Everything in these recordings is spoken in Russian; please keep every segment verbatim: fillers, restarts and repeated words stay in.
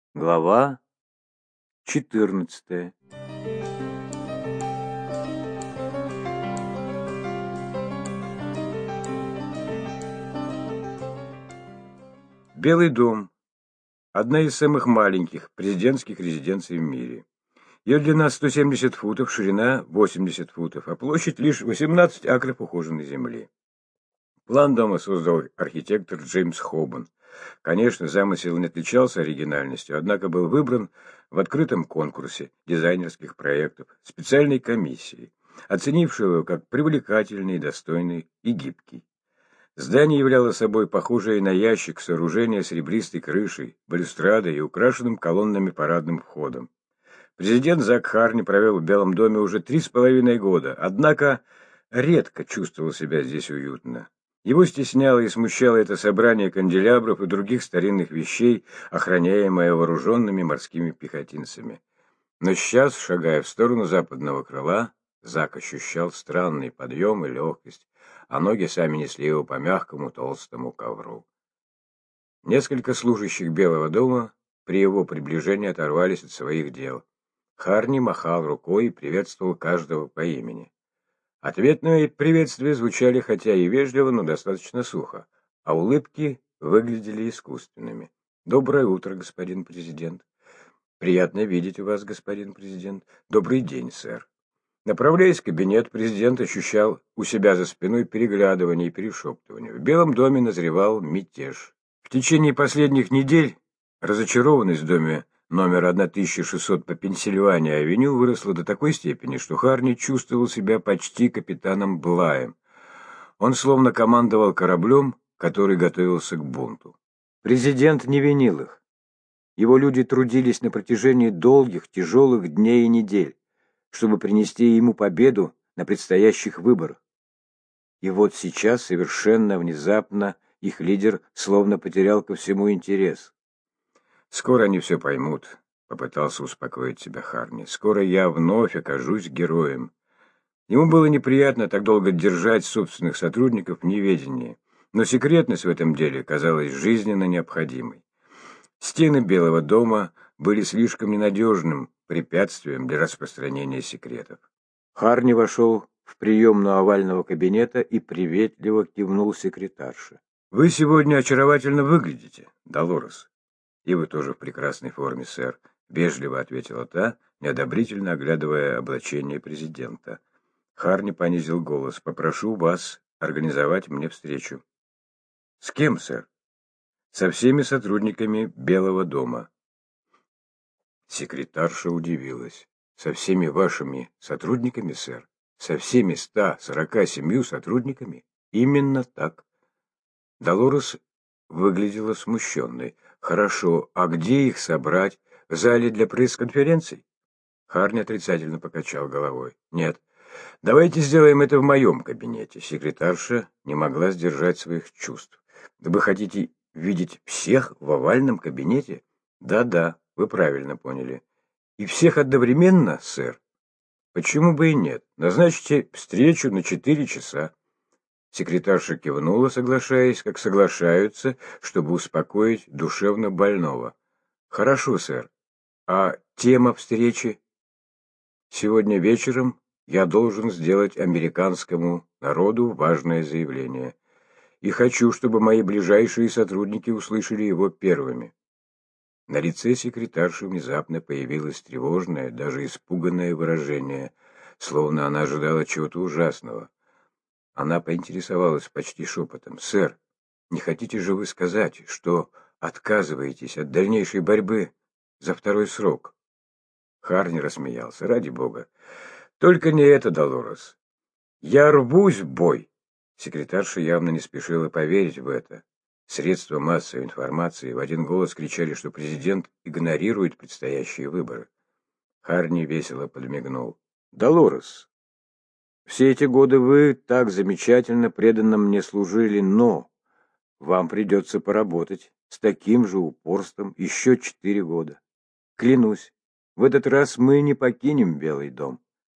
Глава четырнадцатая. Белый дом – одна из самых маленьких президентских резиденций в мире. Ее длина сто семьдесят футов, ширина восемьдесят футов, а площадь лишь восемнадцать акров ухоженной земли. План дома создал архитектор Джеймс Хобан. Конечно, замысел не отличался оригинальностью, однако был выбран в открытом конкурсе дизайнерских проектов специальной комиссией, оценившей его как привлекательный, достойный и гибкий. Здание являло собой похожее на ящик сооружение с ребристой крышей, балюстрадой и украшенным колоннами парадным входом. Президент Зак Харни провел в Белом доме уже три с половиной года, однако редко чувствовал себя здесь уютно. Его стесняло и смущало это собрание канделябров и других старинных вещей, охраняемое вооруженными морскими пехотинцами. Но сейчас, шагая в сторону западного крыла, Зак ощущал странный подъем и легкость, а ноги сами несли его по мягкому толстому ковру. Несколько служащих Белого дома при его приближении оторвались от своих дел. Харни махал рукой и приветствовал каждого по имени. Ответные приветствия звучали хотя и вежливо, но достаточно сухо, а улыбки выглядели искусственными. «Доброе утро, господин президент». «Приятно видеть вас, господин президент». «Добрый день, сэр». Направляясь в кабинет, президент ощущал у себя за спиной переглядывание и перешептывание. В Белом доме назревал мятеж. В течение последних недель разочарованность в доме номер тысяча шестьсот по Пенсильвания-авеню выросла до такой степени, что Харни чувствовал себя почти капитаном Блаем. Он словно командовал кораблем, который готовился к бунту. Президент не винил их. Его люди трудились на протяжении долгих, тяжелых дней и недель, чтобы принести ему победу на предстоящих выборах. И вот сейчас, совершенно внезапно, их лидер словно потерял ко всему интерес. «Скоро они все поймут», — попытался успокоить себя Харни. «Скоро я вновь окажусь героем». Ему было неприятно так долго держать собственных сотрудников в неведении, но секретность в этом деле казалась жизненно необходимой. Стены Белого дома были слишком ненадежным препятствием для распространения секретов. Харни вошел в приемную овального кабинета и приветливо кивнул секретарше. «Вы сегодня очаровательно выглядите, Долорес». «И вы тоже в прекрасной форме, сэр», — вежливо ответила та, неодобрительно оглядывая облачение президента. Харни понизил голос. «Попрошу вас организовать мне встречу». «С кем, сэр?» «Со всеми сотрудниками Белого дома». Секретарша удивилась. «Со всеми вашими сотрудниками, сэр? Со всеми ста сорока семью сотрудниками?» «Именно так». Долорес выглядела смущенной. «Хорошо, а где их собрать? В зале для пресс-конференций?» Харни отрицательно покачал головой. «Нет, давайте сделаем это в моем кабинете». Секретарша не могла сдержать своих чувств. «Да вы хотите видеть всех в овальном кабинете?» «Да-да, вы правильно поняли. И всех одновременно, сэр?» «Почему бы и нет? Назначьте встречу на четыре часа». Секретарша кивнула, соглашаясь, как соглашаются, чтобы успокоить душевно больного. «Хорошо, сэр. А тема встречи?» «Сегодня вечером я должен сделать американскому народу важное заявление. И хочу, чтобы мои ближайшие сотрудники услышали его первыми». На лице секретарши внезапно появилось тревожное, даже испуганное выражение, словно она ожидала чего-то ужасного. Она поинтересовалась почти шепотом. «Сэр, не хотите же вы сказать, что отказываетесь от дальнейшей борьбы за второй срок?» Харни рассмеялся. «Ради бога. Только не это, Долорес. Я рвусь в бой». Секретарша явно не спешила поверить в это. Средства массовой информации в один голос кричали, что президент игнорирует предстоящие выборы. Харни весело подмигнул. «Долорес, все эти годы вы так замечательно преданно мне служили, но вам придется поработать с таким же упорством еще четыре года. Клянусь, в этот раз мы не покинем Белый дом».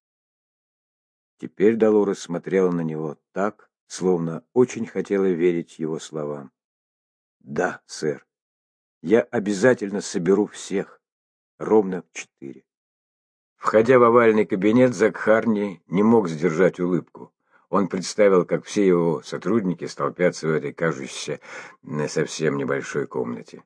Теперь Долорес смотрела на него так, словно очень хотела верить его словам. «Да, сэр, Я обязательно соберу всех. Ровно в четыре. Входя в овальный кабинет, Зак Харни не мог сдержать улыбку. Он представил, как все его сотрудники столпятся в этой кажущейся совсем небольшой комнате.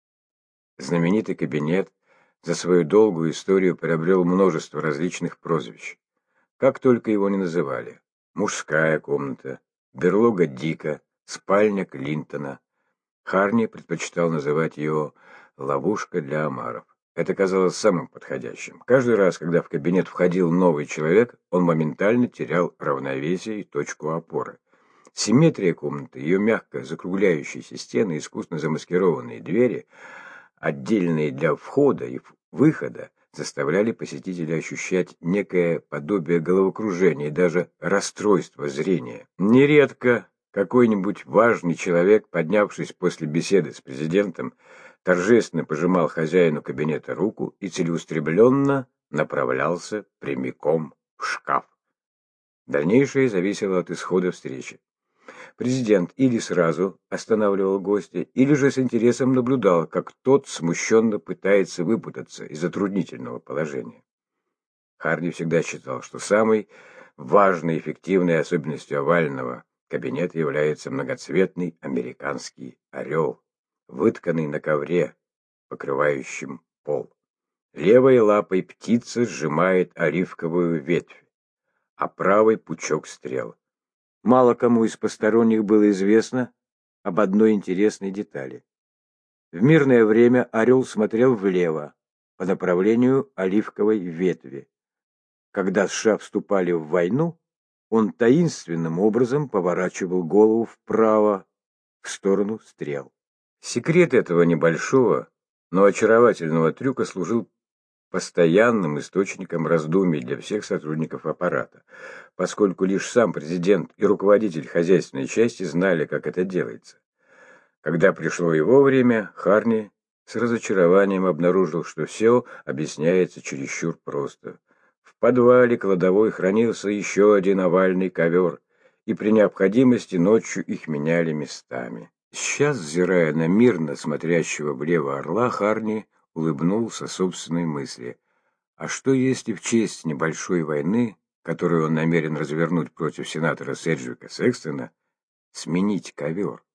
Знаменитый кабинет за свою долгую историю приобрел множество различных прозвищ. Как только его ни называли. Мужская комната, берлога Дика, спальня Клинтона. Харни предпочитал называть ее «ловушка для омаров». Это казалось самым подходящим. Каждый раз, когда в кабинет входил новый человек, он моментально терял равновесие и точку опоры. Симметрия комнаты, ее мягко закругляющиеся стены, искусно замаскированные двери, отдельные для входа и выхода, заставляли посетителя ощущать некое подобие головокружения и даже расстройства зрения. Нередко какой-нибудь важный человек, поднявшись после беседы с президентом, торжественно пожимал хозяину кабинета руку и целеустремленно направлялся прямиком в шкаф. Дальнейшее зависело от исхода встречи. Президент или сразу останавливал гостя, или же с интересом наблюдал, как тот смущенно пытается выпутаться из затруднительного положения. Харни всегда считал, что самой важной и эффективной особенностью овального кабинета является многоцветный американский орел, вытканный на ковре, покрывающем пол. Левой лапой птица сжимает оливковую ветвь, а правой пучок стрел. Мало кому из посторонних было известно об одной интересной детали. В мирное время орел смотрел влево, по направлению оливковой ветви. Когда США вступали в войну, он таинственным образом поворачивал голову вправо, в сторону стрел. Секрет этого небольшого, но очаровательного трюка служил постоянным источником раздумий для всех сотрудников аппарата, поскольку лишь сам президент и руководитель хозяйственной части знали, как это делается. Когда пришло его время, Харни с разочарованием обнаружил, что все объясняется чересчур просто. В подвале кладовой хранился еще один овальный ковер, и при необходимости ночью их меняли местами. Сейчас, взирая на мирно смотрящего влево орла, Харни улыбнулся собственной мысли. А что если в честь небольшой войны, которую он намерен развернуть против сенатора Седжвика Секстона, сменить ковер?